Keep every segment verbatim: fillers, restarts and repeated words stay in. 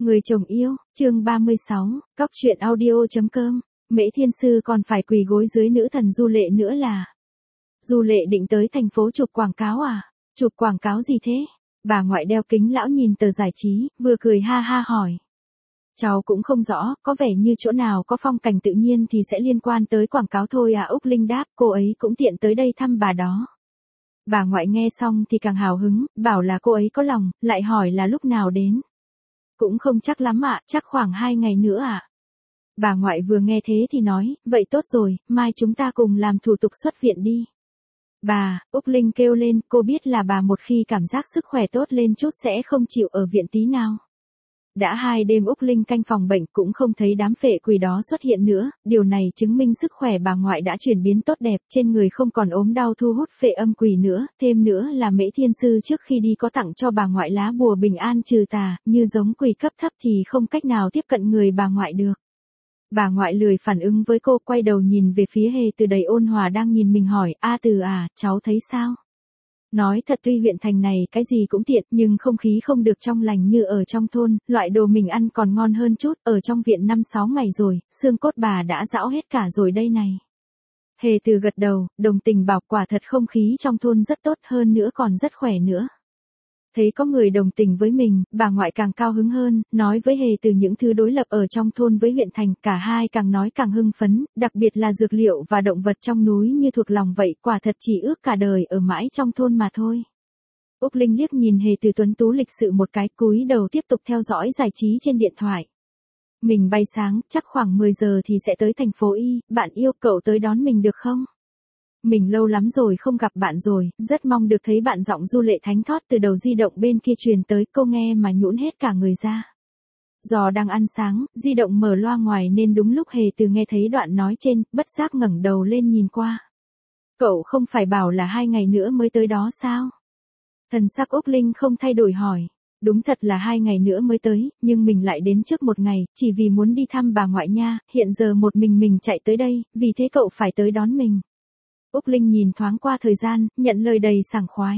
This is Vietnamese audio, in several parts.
Người chồng yêu, chương ba mươi sáu, cóc truyện audio.com, Mễ Thiên Sư còn phải quỳ gối dưới nữ thần Du Lệ nữa là. Du Lệ định tới thành phố chụp quảng cáo à? Chụp quảng cáo gì thế? Bà ngoại đeo kính lão nhìn tờ giải trí, vừa cười ha ha hỏi. Cháu cũng không rõ, có vẻ như chỗ nào có phong cảnh tự nhiên thì sẽ liên quan tới quảng cáo thôi à. Úc Linh đáp, cô ấy cũng tiện tới đây thăm bà đó. Bà ngoại nghe xong thì càng hào hứng, bảo là cô ấy có lòng, lại hỏi là lúc nào đến. Cũng không chắc lắm ạ, chắc khoảng hai ngày nữa ạ. Bà ngoại vừa nghe thế thì nói, vậy tốt rồi, mai chúng ta cùng làm thủ tục xuất viện đi. Bà, Úc Linh kêu lên, cô biết là bà một khi cảm giác sức khỏe tốt lên chút sẽ không chịu ở viện tí nào. Đã hai đêm Úc Linh canh phòng bệnh cũng không thấy đám phệ quỷ đó xuất hiện nữa, điều này chứng minh sức khỏe bà ngoại đã chuyển biến tốt đẹp, trên người không còn ốm đau thu hút phệ âm quỷ nữa, thêm nữa là Mễ Thiên Sư trước khi đi có tặng cho bà ngoại lá bùa bình an trừ tà, như giống quỷ cấp thấp thì không cách nào tiếp cận người bà ngoại được. Bà ngoại lười phản ứng với cô, quay đầu nhìn về phía Hề Từ đầy ôn hòa đang nhìn mình hỏi, A Từ à, cháu thấy sao? Nói thật tuy huyện thành này cái gì cũng tiện, nhưng không khí không được trong lành như ở trong thôn, loại đồ mình ăn còn ngon hơn chút, ở trong viện năm sáu ngày rồi, xương cốt bà đã rão hết cả rồi đây này. Hề Từ gật đầu, đồng tình bảo quả thật không khí trong thôn rất tốt hơn nữa còn rất khỏe nữa. Thấy có người đồng tình với mình, bà ngoại càng cao hứng hơn, nói với Hề Từ những thứ đối lập ở trong thôn với huyện thành, cả hai càng nói càng hưng phấn, đặc biệt là dược liệu và động vật trong núi như thuộc lòng vậy, quả thật chỉ ước cả đời ở mãi trong thôn mà thôi. Úc Linh liếc nhìn Hề Từ tuấn tú lịch sự một cái, cúi đầu tiếp tục theo dõi giải trí trên điện thoại. Mình bay sáng, chắc khoảng mười giờ thì sẽ tới thành phố Y, bạn yêu cậu tới đón mình được không? Mình lâu lắm rồi không gặp bạn rồi, rất mong được thấy bạn. Giọng Du Lệ thánh thót từ đầu di động bên kia truyền tới, câu nghe mà nhũn hết cả người ra. Do đang ăn sáng, di động mở loa ngoài nên đúng lúc Hề Từ nghe thấy đoạn nói trên, bất giác ngẩng đầu lên nhìn qua. Cậu không phải bảo là hai ngày nữa mới tới đó sao? Thần sắc Úc Linh không thay đổi hỏi. Đúng thật là hai ngày nữa mới tới, nhưng mình lại đến trước một ngày, chỉ vì muốn đi thăm bà ngoại nha, hiện giờ một mình mình chạy tới đây, vì thế cậu phải tới đón mình. Úc Linh nhìn thoáng qua thời gian, nhận lời đầy sảng khoái.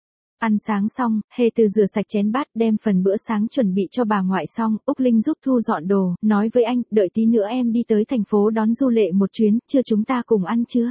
Ăn sáng xong, Hề Từ rửa sạch chén bát đem phần bữa sáng chuẩn bị cho bà ngoại xong, Úc Linh giúp thu dọn đồ, nói với anh, đợi tí nữa em đi tới thành phố đón Du Lệ một chuyến, chưa chúng ta cùng ăn chưa?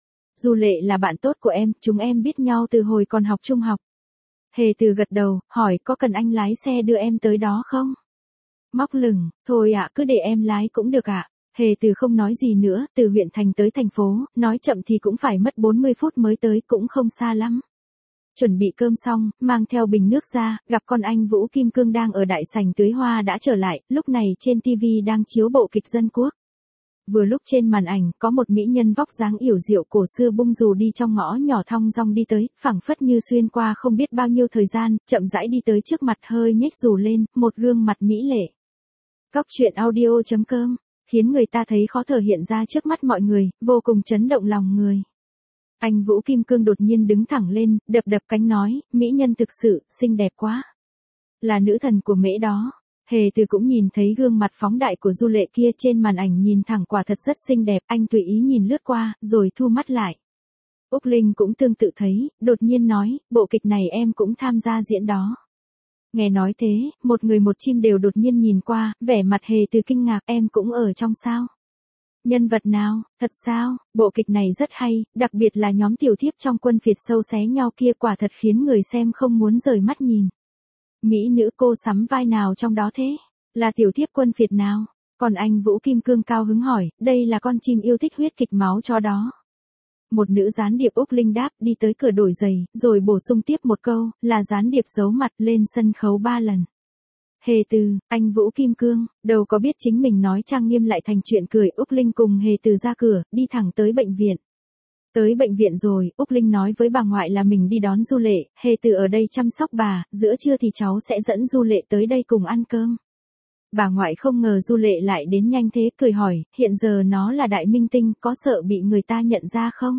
Du Lệ là bạn tốt của em, chúng em biết nhau từ hồi còn học trung học. Hề Từ gật đầu, hỏi có cần anh lái xe đưa em tới đó không? Móc lửng, thôi ạ, cứ để em lái cũng được ạ. Hề Từ không nói gì nữa, từ huyện thành tới thành phố, nói chậm thì cũng phải mất bốn mươi phút mới tới, cũng không xa lắm. Chuẩn bị cơm xong, mang theo bình nước ra, gặp con anh Vũ Kim Cương đang ở đại sảnh tưới hoa đã trở lại, lúc này trên ti vi đang chiếu bộ kịch Dân Quốc. Vừa lúc trên màn ảnh, có một mỹ nhân vóc dáng yểu diệu cổ xưa bung dù đi trong ngõ nhỏ thong dong đi tới, phảng phất như xuyên qua không biết bao nhiêu thời gian, chậm rãi đi tới trước mặt hơi nhếch dù lên, một gương mặt mỹ lệ. Cóc truyện audio.com khiến người ta thấy khó thở hiện ra trước mắt mọi người, vô cùng chấn động lòng người. Anh Vũ Kim Cương đột nhiên đứng thẳng lên, đập đập cánh nói, mỹ nhân thực sự, xinh đẹp quá. Là nữ thần của Mễ đó. Hề Từ cũng nhìn thấy gương mặt phóng đại của Du Lệ kia trên màn ảnh nhìn thẳng quả thật rất xinh đẹp, anh tùy ý nhìn lướt qua, rồi thu mắt lại. Úc Linh cũng tương tự thấy, đột nhiên nói, bộ kịch này em cũng tham gia diễn đó. Nghe nói thế, một người một chim đều đột nhiên nhìn qua, vẻ mặt Hề Từ kinh ngạc, em cũng ở trong sao? Nhân vật nào, thật sao, bộ kịch này rất hay, đặc biệt là nhóm tiểu thiếp trong quân phiệt sâu xé nhau kia quả thật khiến người xem không muốn rời mắt nhìn. Mỹ nữ cô sắm vai nào trong đó thế? Là tiểu thiếp quân phiệt nào? Còn anh Vũ Kim Cương cao hứng hỏi, đây là con chim yêu thích huyết kịch máu cho đó. Một nữ gián điệp. Úc Linh đáp, đi tới cửa đổi giày, rồi bổ sung tiếp một câu, là gián điệp giấu mặt lên sân khấu ba lần. Hề Từ, anh Vũ Kim Cương, đâu có biết chính mình nói trang nghiêm lại thành chuyện cười. Úc Linh cùng Hề Từ ra cửa, đi thẳng tới bệnh viện. Tới bệnh viện rồi, Úc Linh nói với bà ngoại là mình đi đón Du Lệ, Hề Từ ở đây chăm sóc bà, giữa trưa thì cháu sẽ dẫn Du Lệ tới đây cùng ăn cơm. Bà ngoại không ngờ Du Lệ lại đến nhanh thế, cười hỏi, hiện giờ nó là đại minh tinh, có sợ bị người ta nhận ra không?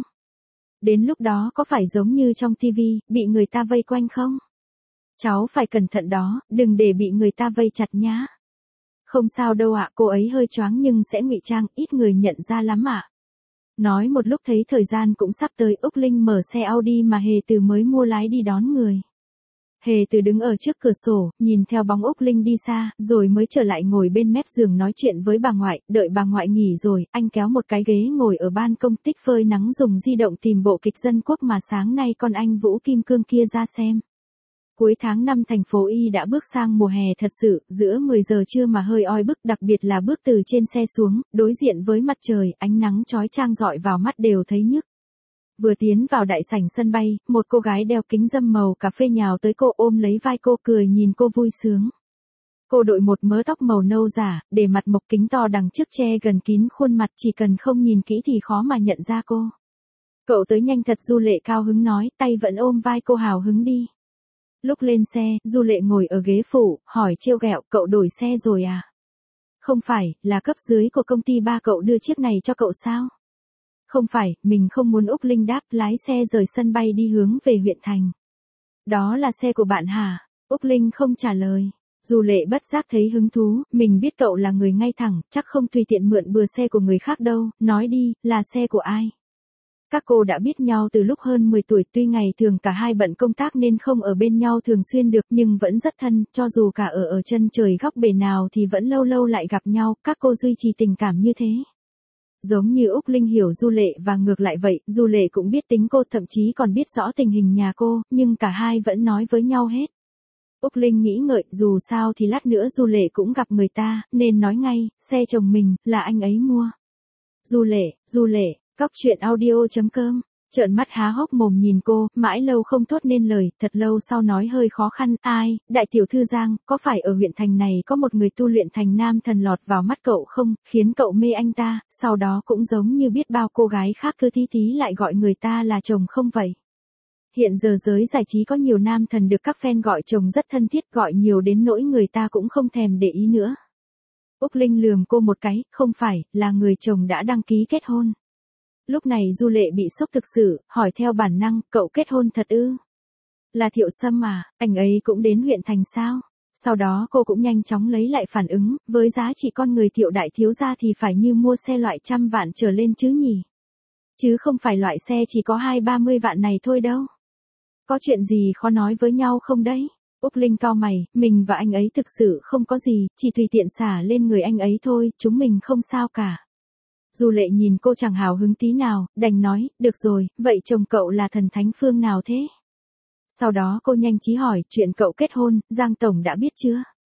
Đến lúc đó có phải giống như trong ti vi, bị người ta vây quanh không? Cháu phải cẩn thận đó, đừng để bị người ta vây chặt nhá. Không sao đâu ạ, cô ấy hơi choáng nhưng sẽ ngụy trang, ít người nhận ra lắm ạ. Nói một lúc thấy thời gian cũng sắp tới, Úc Linh mở xe Audi mà Hề Từ mới mua lái đi đón người. Hề Từ đứng ở trước cửa sổ, nhìn theo bóng Úc Linh đi xa, rồi mới trở lại ngồi bên mép giường nói chuyện với bà ngoại, đợi bà ngoại nghỉ rồi, anh kéo một cái ghế ngồi ở ban công tích phơi nắng dùng di động tìm bộ kịch Dân Quốc mà sáng nay con anh Vũ Kim Cương kia ra xem. Cuối tháng năm thành phố Y đã bước sang mùa hè thật sự, giữa mười giờ trưa mà hơi oi bức, đặc biệt là bước từ trên xe xuống, đối diện với mặt trời, ánh nắng chói chang rọi vào mắt đều thấy nhức. Vừa tiến vào đại sảnh sân bay, một cô gái đeo kính râm màu cà phê nhào tới cô ôm lấy vai cô cười nhìn cô vui sướng. Cô đội một mớ tóc màu nâu giả, để mặt mộc kính to đằng trước che gần kín khuôn mặt, chỉ cần không nhìn kỹ thì khó mà nhận ra cô. Cậu tới nhanh thật, Du Lệ cao hứng nói, tay vẫn ôm vai cô hào hứng đi. Lúc lên xe, Du Lệ ngồi ở ghế phụ, hỏi trêu ghẹo, cậu đổi xe rồi à? Không phải, là cấp dưới của công ty ba cậu đưa chiếc này cho cậu sao? Không phải, mình không muốn. Úc Linh đáp, lái xe rời sân bay đi hướng về huyện thành. Đó là xe của bạn hả? Úc Linh không trả lời. Du Lệ bất giác thấy hứng thú, mình biết cậu là người ngay thẳng, chắc không tùy tiện mượn bừa xe của người khác đâu, nói đi, là xe của ai? Các cô đã biết nhau từ lúc hơn mười tuổi, tuy ngày thường cả hai bận công tác nên không ở bên nhau thường xuyên được, nhưng vẫn rất thân, cho dù cả ở ở chân trời góc bể nào thì vẫn lâu lâu lại gặp nhau, các cô duy trì tình cảm như thế. Giống như Úc Linh hiểu Du Lệ và ngược lại vậy, Du Lệ cũng biết tính cô, thậm chí còn biết rõ tình hình nhà cô, nhưng cả hai vẫn nói với nhau hết. Úc Linh nghĩ ngợi, dù sao thì lát nữa Du Lệ cũng gặp người ta, nên nói ngay, xe chồng mình, là anh ấy mua. Du Lệ, Du Lệ, cóc truyện audio chấm com, trợn mắt há hốc mồm nhìn cô, mãi lâu không thốt nên lời, thật lâu sau nói hơi khó khăn, ai, đại tiểu thư Giang, có phải ở huyện thành này có một người tu luyện thành nam thần lọt vào mắt cậu không, khiến cậu mê anh ta, sau đó cũng giống như biết bao cô gái khác cứ tí tí lại gọi người ta là chồng không vậy? Hiện giờ giới giải trí có nhiều nam thần được các fan gọi chồng rất thân thiết, gọi nhiều đến nỗi người ta cũng không thèm để ý nữa. Úc Linh lườm cô một cái, không phải, là người chồng đã đăng ký kết hôn. Lúc này Du Lệ bị sốc thực sự, hỏi theo bản năng, cậu kết hôn thật ư? Là Thiệu Sâm à, anh ấy cũng đến huyện thành sao? Sau đó cô cũng nhanh chóng lấy lại phản ứng, với giá trị con người Thiệu đại thiếu gia thì phải như mua xe loại trăm vạn trở lên chứ nhỉ? Chứ không phải loại xe chỉ có hai ba mươi vạn này thôi đâu. Có chuyện gì khó nói với nhau không đấy? Úc Linh cau mày, mình và anh ấy thực sự không có gì, chỉ tùy tiện xả lên người anh ấy thôi, chúng mình không sao cả. Du Lệ nhìn cô chẳng hào hứng tí nào, đành nói, được rồi, vậy chồng cậu là thần thánh phương nào thế? Sau đó cô nhanh trí hỏi, chuyện cậu kết hôn, Giang Tổng đã biết chưa?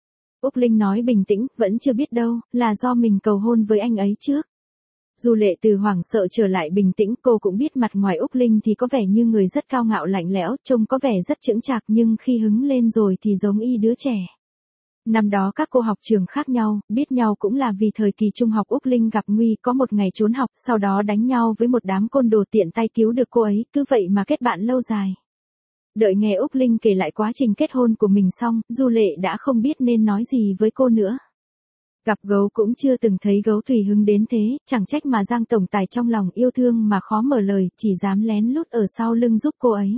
Úc Linh nói bình tĩnh, vẫn chưa biết đâu, là do mình cầu hôn với anh ấy trước. Du Lệ từ hoảng sợ trở lại bình tĩnh, cô cũng biết mặt ngoài Úc Linh thì có vẻ như người rất cao ngạo lạnh lẽo, trông có vẻ rất chững chạc nhưng khi hứng lên rồi thì giống y đứa trẻ. Năm đó các cô học trường khác nhau, biết nhau cũng là vì thời kỳ trung học Úc Linh gặp nguy, có một ngày trốn học, sau đó đánh nhau với một đám côn đồ tiện tay cứu được cô ấy, cứ vậy mà kết bạn lâu dài. Đợi nghe Úc Linh kể lại quá trình kết hôn của mình xong, Du Lệ đã không biết nên nói gì với cô nữa. Gặp gấu cũng chưa từng thấy gấu tùy hứng đến thế, chẳng trách mà Giang tổng tài trong lòng yêu thương mà khó mở lời, chỉ dám lén lút ở sau lưng giúp cô ấy.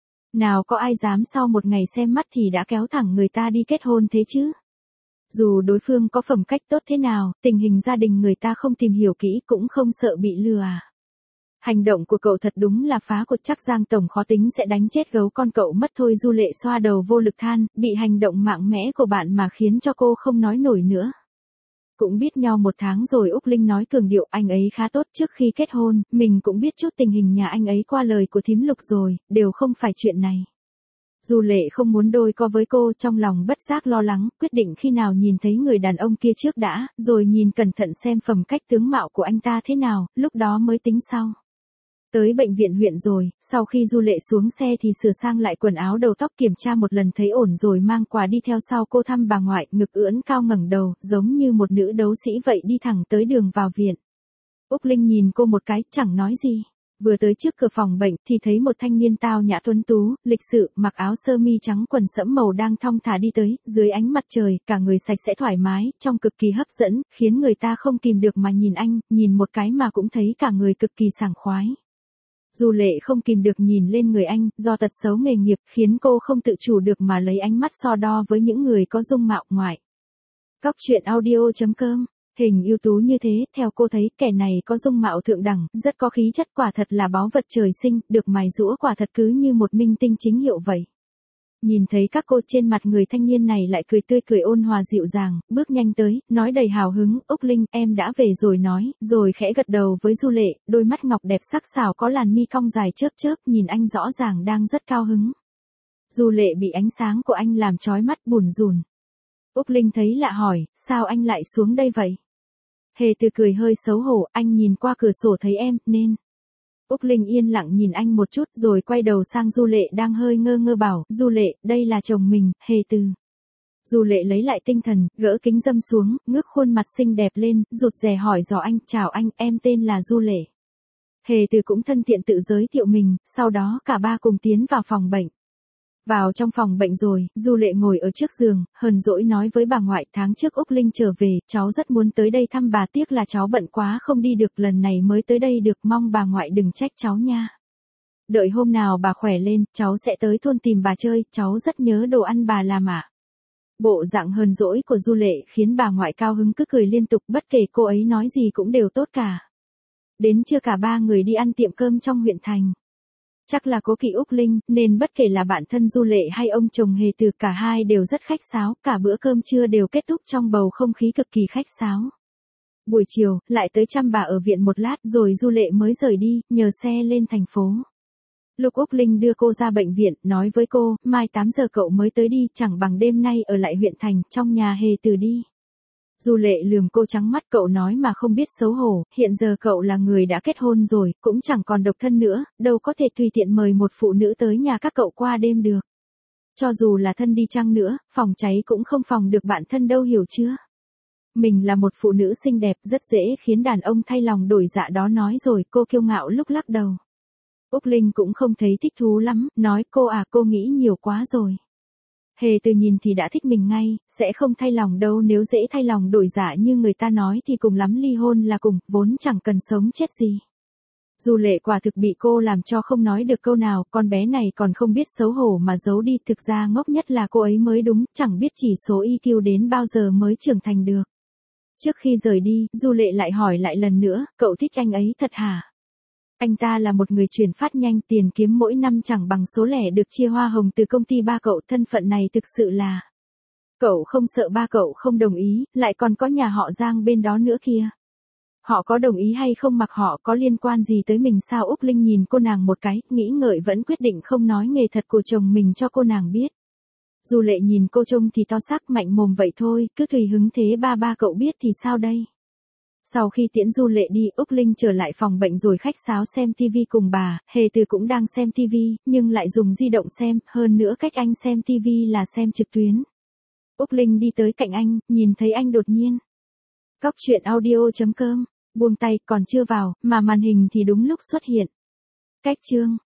Nào có ai dám sau một ngày xem mắt thì đã kéo thẳng người ta đi kết hôn thế chứ? Dù đối phương có phẩm cách tốt thế nào, tình hình gia đình người ta không tìm hiểu kỹ cũng không sợ bị lừa à? Hành động của cậu thật đúng là phá cột, chắc Giang tổng khó tính sẽ đánh chết gấu con cậu mất thôi. Du Lệ xoa đầu vô lực than, bị hành động mạnh mẽ của bạn mà khiến cho cô không nói nổi nữa. Cũng biết nhau một tháng rồi, Úc Linh nói cường điệu, anh ấy khá tốt, trước khi kết hôn, mình cũng biết chút tình hình nhà anh ấy qua lời của thím Lục rồi, đều không phải chuyện này. Du Lệ không muốn đôi co với cô, trong lòng bất giác lo lắng, quyết định khi nào nhìn thấy người đàn ông kia trước đã, rồi nhìn cẩn thận xem phẩm cách tướng mạo của anh ta thế nào, lúc đó mới tính sau. Tới bệnh viện huyện rồi, sau khi Du Lệ xuống xe thì sửa sang lại quần áo đầu tóc, kiểm tra một lần thấy ổn rồi mang quà đi theo sau cô thăm bà ngoại, ngực ưỡn cao ngẩng đầu, giống như một nữ đấu sĩ vậy đi thẳng tới đường vào viện. Úc Linh nhìn cô một cái, chẳng nói gì. Vừa tới trước cửa phòng bệnh thì thấy một thanh niên tao nhã tuấn tú, lịch sự, mặc áo sơ mi trắng quần sẫm màu đang thong thả đi tới, dưới ánh mặt trời, cả người sạch sẽ thoải mái, trông cực kỳ hấp dẫn, khiến người ta không kìm được mà nhìn anh, nhìn một cái mà cũng thấy cả người cực kỳ sảng khoái. Du Lệ không kìm được nhìn lên người anh, do tật xấu nghề nghiệp khiến cô không tự chủ được mà lấy ánh mắt so đo với những người có dung mạo ngoại. Cóc truyện audio chấm com, hình ưu tú như thế, theo cô thấy kẻ này có dung mạo thượng đẳng, rất có khí chất, quả thật là báu vật trời sinh, được mài giũa quả thật cứ như một minh tinh chính hiệu vậy. Nhìn thấy các cô trên mặt người thanh niên này lại cười tươi cười ôn hòa dịu dàng, bước nhanh tới, nói đầy hào hứng, Úc Linh, em đã về rồi nói, rồi khẽ gật đầu với Du Lệ, đôi mắt ngọc đẹp sắc sảo có làn mi cong dài chớp chớp, nhìn anh rõ ràng đang rất cao hứng. Du Lệ bị ánh sáng của anh làm chói mắt buồn rùn. Úc Linh thấy lạ hỏi, sao anh lại xuống đây vậy? Hề Từ cười hơi xấu hổ, anh nhìn qua cửa sổ thấy em, nên... Úc Linh yên lặng nhìn anh một chút rồi quay đầu sang Du Lệ đang hơi ngơ ngơ bảo, Du Lệ, đây là chồng mình, Hề Từ. Du Lệ lấy lại tinh thần, gỡ kính râm xuống, ngước khuôn mặt xinh đẹp lên, rụt rè hỏi dò anh, chào anh, em tên là Du Lệ. Hề Từ cũng thân thiện tự giới thiệu mình, sau đó cả ba cùng tiến vào phòng bệnh. Vào trong phòng bệnh rồi, Du Lệ ngồi ở trước giường, hờn dỗi nói với bà ngoại, tháng trước Úc Linh trở về, cháu rất muốn tới đây thăm bà, tiếc là cháu bận quá không đi được, lần này mới tới đây được, mong bà ngoại đừng trách cháu nha. Đợi hôm nào bà khỏe lên, cháu sẽ tới thôn tìm bà chơi, cháu rất nhớ đồ ăn bà làm ạ. Bộ dạng hờn dỗi của Du Lệ khiến bà ngoại cao hứng cứ cười liên tục, bất kể cô ấy nói gì cũng đều tốt cả. Đến trưa cả ba người đi ăn tiệm cơm trong huyện thành. Chắc là cố kỵ Úc Linh, nên bất kể là bạn thân Du Lệ hay ông chồng Hề Từ, cả hai đều rất khách sáo, cả bữa cơm trưa đều kết thúc trong bầu không khí cực kỳ khách sáo. Buổi chiều, lại tới chăm bà ở viện một lát rồi Du Lệ mới rời đi, nhờ xe lên thành phố. Lúc Úc Linh đưa cô ra bệnh viện, nói với cô, mai tám giờ cậu mới tới đi, chẳng bằng đêm nay ở lại huyện thành, trong nhà Hề Từ đi. Du Lệ lườm cô trắng mắt, cậu nói mà không biết xấu hổ, hiện giờ cậu là người đã kết hôn rồi, cũng chẳng còn độc thân nữa, đâu có thể tùy tiện mời một phụ nữ tới nhà các cậu qua đêm được. Cho dù là thân đi chăng nữa, phòng cháy cũng không phòng được bạn thân đâu, hiểu chưa? Mình là một phụ nữ xinh đẹp, rất dễ khiến đàn ông thay lòng đổi dạ đó, nói rồi cô kiêu ngạo lúc lắc đầu. Úc Linh cũng không thấy thích thú lắm, nói, cô à, cô nghĩ nhiều quá rồi. Hề Từ nhìn thì đã thích mình ngay, sẽ không thay lòng đâu, nếu dễ thay lòng đổi dạ như người ta nói thì cùng lắm ly hôn là cùng, vốn chẳng cần sống chết gì. Du Lệ quả thực bị cô làm cho không nói được câu nào, con bé này còn không biết xấu hổ mà giấu đi, thực ra ngốc nhất là cô ấy mới đúng, chẳng biết chỉ số i kiu đến bao giờ mới trưởng thành được. Trước khi rời đi, Du Lệ lại hỏi lại lần nữa, cậu thích anh ấy thật hả? Anh ta là một người chuyển phát nhanh, tiền kiếm mỗi năm chẳng bằng số lẻ được chia hoa hồng từ công ty ba cậu, thân phận này thực sự là... Cậu không sợ ba cậu không đồng ý, lại còn có nhà họ Giang bên đó nữa kia. Họ có đồng ý hay không mặc họ có liên quan gì tới mình sao? Úc Linh nhìn cô nàng một cái, nghĩ ngợi vẫn quyết định không nói nghề thật của chồng mình cho cô nàng biết. Du Lệ nhìn cô trông thì to xác mạnh mồm vậy thôi, cứ tùy hứng thế, ba ba cậu biết thì sao đây? Sau khi tiễn Du Lệ đi, Úc Linh trở lại phòng bệnh rồi khách sáo xem tivi cùng bà, Hề Từ cũng đang xem tivi, nhưng lại dùng di động xem, hơn nữa cách anh xem tivi là xem trực tuyến. Úc Linh đi tới cạnh anh, nhìn thấy anh đột nhiên. Cóc truyện audio chấm com, buông tay, còn chưa vào, mà màn hình thì đúng lúc xuất hiện. Cách chương